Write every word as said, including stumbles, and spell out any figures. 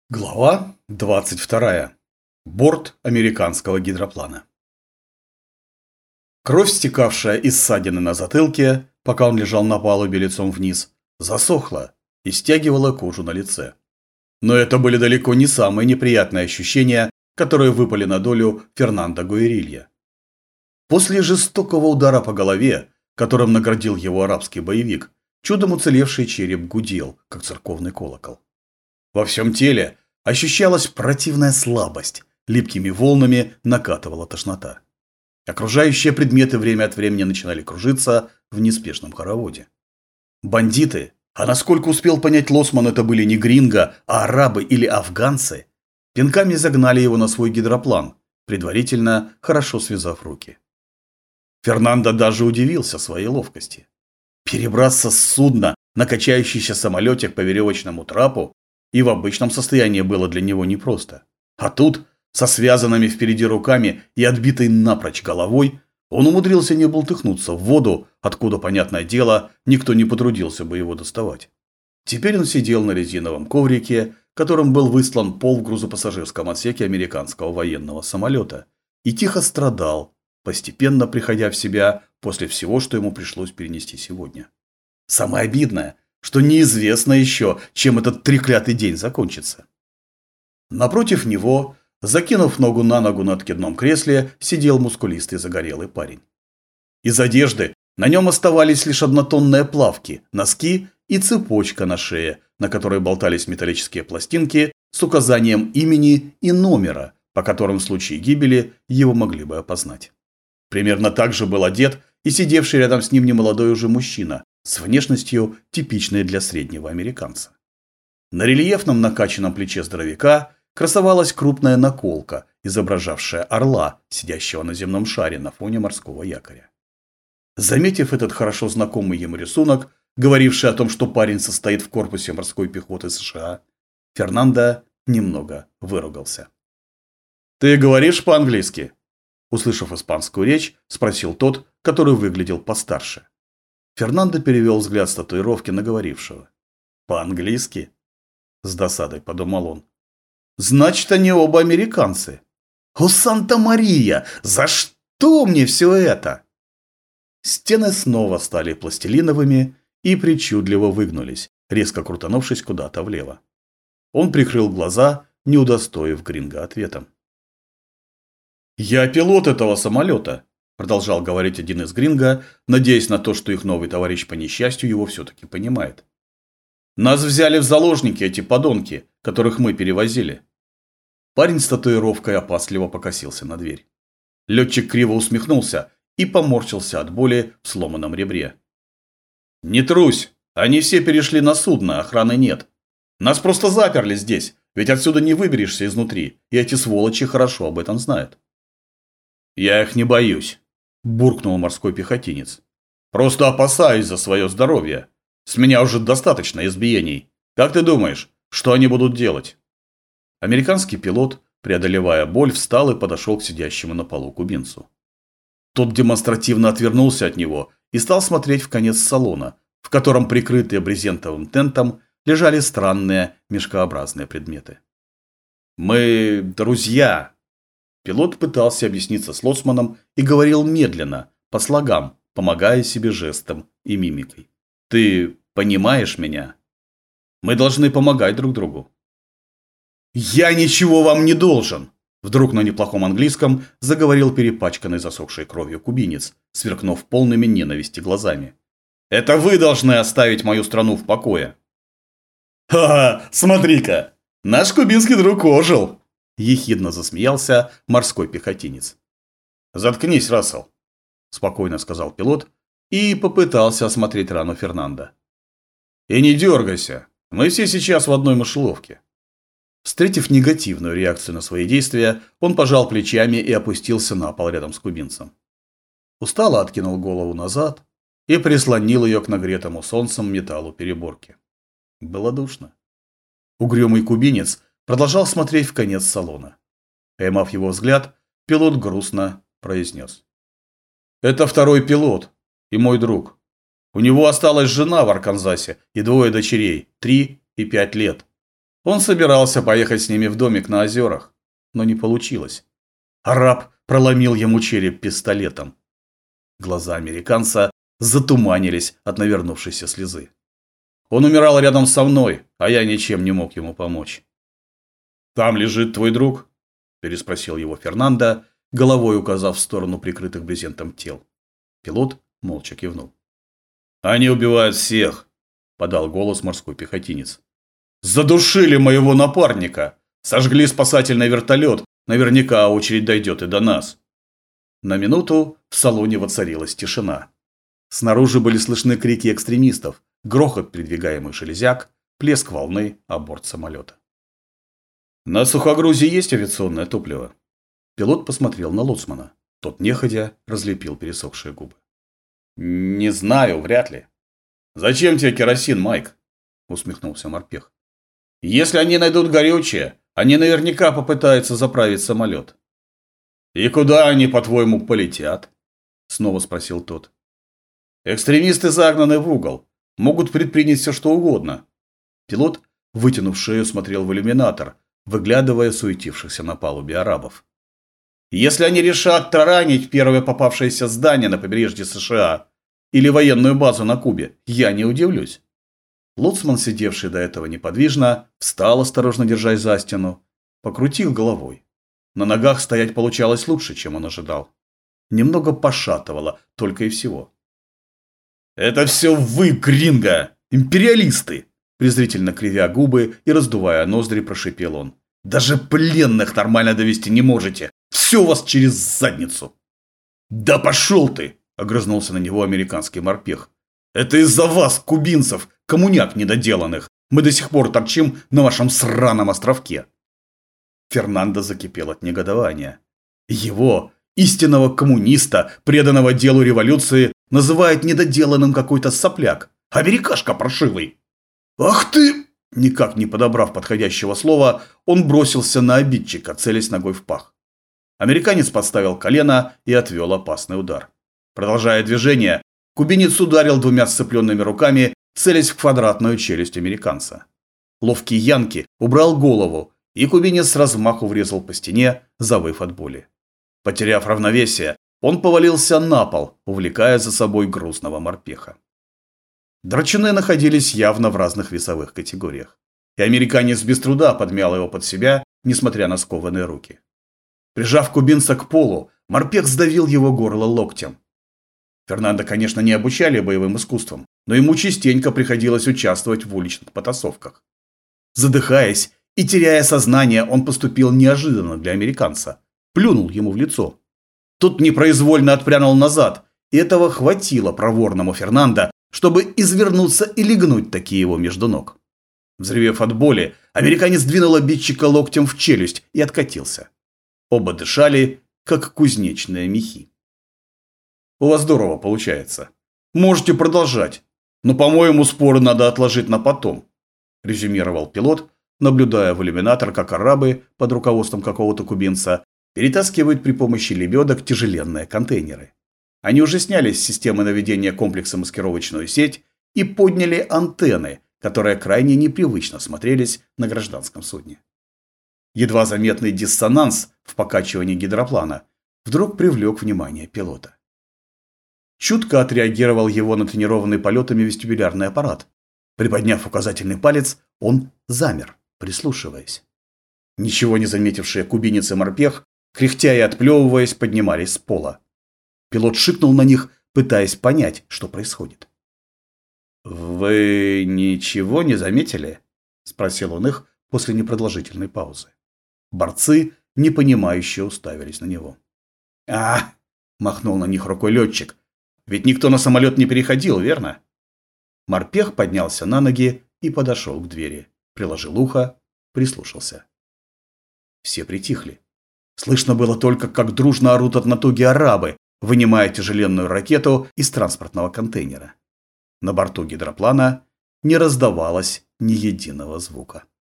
Глава двадцать вторая. Борт американского гидроплана. Кровь, стекавшая из ссадины на затылке, пока он лежал на палубе лицом вниз, засохла и стягивала кожу на лице. Но это были далеко не самые неприятные ощущения, которые выпали на долю Фернандо Гуэрилья. После жестокого удара по голове, которым наградил его арабский боевик, чудом уцелевший череп гудел, как церковный колокол. Во всем теле ощущалась противная слабость, липкими волнами накатывала тошнота. Окружающие предметы время от времени начинали кружиться в неспешном хороводе. Бандиты, а насколько успел понять Лоцман, это были не гринго, а арабы или афганцы, пинками загнали его на свой гидроплан, предварительно хорошо связав руки. Фернандо даже удивился своей ловкости. Перебраться с судна на качающийся самолетик по веревочному трапу и в обычном состоянии было для него непросто. А тут, со связанными впереди руками и отбитой напрочь головой, он умудрился не болтыхнуться в воду, откуда, понятное дело, никто не потрудился бы его доставать. Теперь он сидел на резиновом коврике, которым был выслан пол в грузопассажирском отсеке американского военного самолета, и тихо страдал, постепенно приходя в себя после всего, что ему пришлось перенести сегодня. Самое обидное, что неизвестно еще, чем этот треклятый день закончится. Напротив него, закинув ногу на ногу на откидном кресле, сидел мускулистый загорелый парень. Из одежды на нем оставались лишь однотонные плавки, носки и цепочка на шее, на которой болтались металлические пластинки с указанием имени и номера, по которым в случае гибели его могли бы опознать. Примерно так же был одет и сидевший рядом с ним немолодой уже мужчина, с внешностью, типичной для среднего американца. На рельефном накачанном плече здоровяка красовалась крупная наколка, изображавшая орла, сидящего на земном шаре на фоне морского якоря. Заметив этот хорошо знакомый ему рисунок, говоривший о том, что парень состоит в корпусе морской пехоты США, Фернандо немного выругался. «Ты говоришь по-английски?» Услышав испанскую речь, спросил тот, который выглядел постарше. Фернандо перевел взгляд с татуировки на говорившего. «По-английски?» С досадой подумал он. «Значит, они оба американцы. О, Санта-Мария! За что мне все это?» Стены снова стали пластилиновыми и причудливо выгнулись, резко крутанувшись куда-то влево. Он прикрыл глаза, не удостоив гринго ответом. «Я пилот этого самолета», – продолжал говорить один из гринго, надеясь на то, что их новый товарищ по несчастью его все-таки понимает. «Нас взяли в заложники эти подонки, которых мы перевозили». Парень с татуировкой опасливо покосился на дверь. Летчик криво усмехнулся и поморщился от боли в сломанном ребре. «Не трусь, они все перешли на судно, охраны нет. Нас просто заперли здесь, ведь отсюда не выберешься изнутри, и эти сволочи хорошо об этом знают». «Я их не боюсь», – буркнул морской пехотинец. «Просто опасаюсь за свое здоровье. С меня уже достаточно избиений. Как ты думаешь, что они будут делать?» Американский пилот, преодолевая боль, встал и подошел к сидящему на полу кубинцу. Тот демонстративно отвернулся от него и стал смотреть в конец салона, в котором, прикрытые брезентовым тентом, лежали странные мешкообразные предметы. «Мы друзья!» Пилот пытался объясниться с Лоцманом и говорил медленно, по слогам, помогая себе жестом и мимикой. «Ты понимаешь меня? Мы должны помогать друг другу». «Я ничего вам не должен!» Вдруг на неплохом английском заговорил перепачканный засохшей кровью кубинец, сверкнув полными ненависти глазами. «Это вы должны оставить мою страну в покое!» «Ха-ха, смотри-ка! Наш кубинский друг ожил!» Ехидно засмеялся морской пехотинец. «Заткнись, Рассел», – спокойно сказал пилот и попытался осмотреть рану Фернандо. «И не дергайся, мы все сейчас в одной мышеловке». Встретив негативную реакцию на свои действия, он пожал плечами и опустился на пол рядом с кубинцем. Устало откинул голову назад и прислонил ее к нагретому солнцем металлу переборки. Было душно. Угрюмый кубинец продолжал смотреть в конец салона. Поймав его взгляд, пилот грустно произнес. «Это второй пилот и мой друг. У него осталась жена в Арканзасе и двое дочерей, три и пять лет. Он собирался поехать с ними в домик на озерах, но не получилось. Араб проломил ему череп пистолетом. Глаза американца затуманились от навернувшейся слезы. Он умирал рядом со мной, а я ничем не мог ему помочь. «Там лежит твой друг?» – переспросил его Фернандо, головой указав в сторону прикрытых брезентом тел. Пилот молча кивнул. «Они убивают всех», – подал голос морской пехотинец. «Задушили моего напарника! Сожгли спасательный вертолет, наверняка очередь дойдет и до нас». На минуту в салоне воцарилась тишина. Снаружи были слышны крики экстремистов, грохот передвигаемых железяк, плеск волны о борт самолета. «На сухогрузе есть авиационное топливо?» Пилот посмотрел на лоцмана. Тот неходя разлепил пересохшие губы. «Не знаю, вряд ли». «Зачем тебе керосин, Майк?» усмехнулся морпех. «Если они найдут горючее, они наверняка попытаются заправить самолет». «И куда они, по-твоему, полетят?» снова спросил тот. «Экстремисты загнаны в угол. Могут предпринять все, что угодно». Пилот, вытянув шею, смотрел в иллюминатор, выглядывая суетившихся на палубе арабов. «Если они решат таранить первое попавшееся здание на побережье США или военную базу на Кубе, я не удивлюсь». Лоцман, сидевший до этого неподвижно, встал, осторожно держась за стену, покрутил головой. На ногах стоять получалось лучше, чем он ожидал. Немного пошатывало, только и всего. «Это все вы, гринго! Империалисты!» Презрительно кривя губы и раздувая ноздри, прошипел он. «Даже пленных нормально довести не можете! Все у вас через задницу!» «Да пошел ты!» – огрызнулся на него американский морпех. «Это из-за вас, кубинцев, коммуняк недоделанных! Мы до сих пор торчим на вашем сраном островке!» Фернандо закипел от негодования. Его, истинного коммуниста, преданного делу революции, называет недоделанным какой-то сопляк. Америкашка паршивый. «Ах ты!» Никак не подобрав подходящего слова, он бросился на обидчика, целясь ногой в пах. Американец подставил колено и отвел опасный удар. Продолжая движение, кубинец ударил двумя сцепленными руками, целясь в квадратную челюсть американца. Ловкий Янки убрал голову, и кубинец с размаху врезал по стене, завыв от боли. Потеряв равновесие, он повалился на пол, увлекая за собой грустного морпеха. Драчуны находились явно в разных весовых категориях, и американец без труда подмял его под себя, несмотря на скованные руки. Прижав кубинца к полу, морпех сдавил его горло локтем. Фернандо, конечно, не обучали боевым искусствам, но ему частенько приходилось участвовать в уличных потасовках. Задыхаясь и теряя сознание, он поступил неожиданно для американца. Плюнул ему в лицо. Тот непроизвольно отпрянул назад, и этого хватило проворному Фернандо, чтобы извернуться и легнуть таки его между ног. Взревев от боли, американец двинул обидчика локтем в челюсть и откатился. Оба дышали, как кузнечные мехи. «У вас здорово получается. Можете продолжать, но, по-моему, споры надо отложить на потом», резюмировал пилот, наблюдая в иллюминатор, как арабы под руководством какого-то кубинца перетаскивают при помощи лебедок тяжеленные контейнеры. Они уже сняли с системы наведения комплекса маскировочную сеть и подняли антенны, которые крайне непривычно смотрелись на гражданском судне. Едва заметный диссонанс в покачивании гидроплана вдруг привлек внимание пилота. Чутко отреагировал его натренированный полетами вестибулярный аппарат. Приподняв указательный палец, он замер, прислушиваясь. Ничего не заметившие кубинец и морпех, кряхтя и отплевываясь, поднимались с пола. Пилот шикнул на них, пытаясь понять, что происходит. «Вы ничего не заметили?» – спросил он их после непродолжительной паузы. Борцы, непонимающе, уставились на него. «А!» – махнул на них рукой летчик. «Ведь никто на самолет не переходил, верно?» Морпех поднялся на ноги и подошел к двери. Приложил ухо, прислушался. Все притихли. Слышно было только, как дружно орут от натуги арабы, вынимая тяжеленную ракету из транспортного контейнера. На борту гидроплана не раздавалось ни единого звука.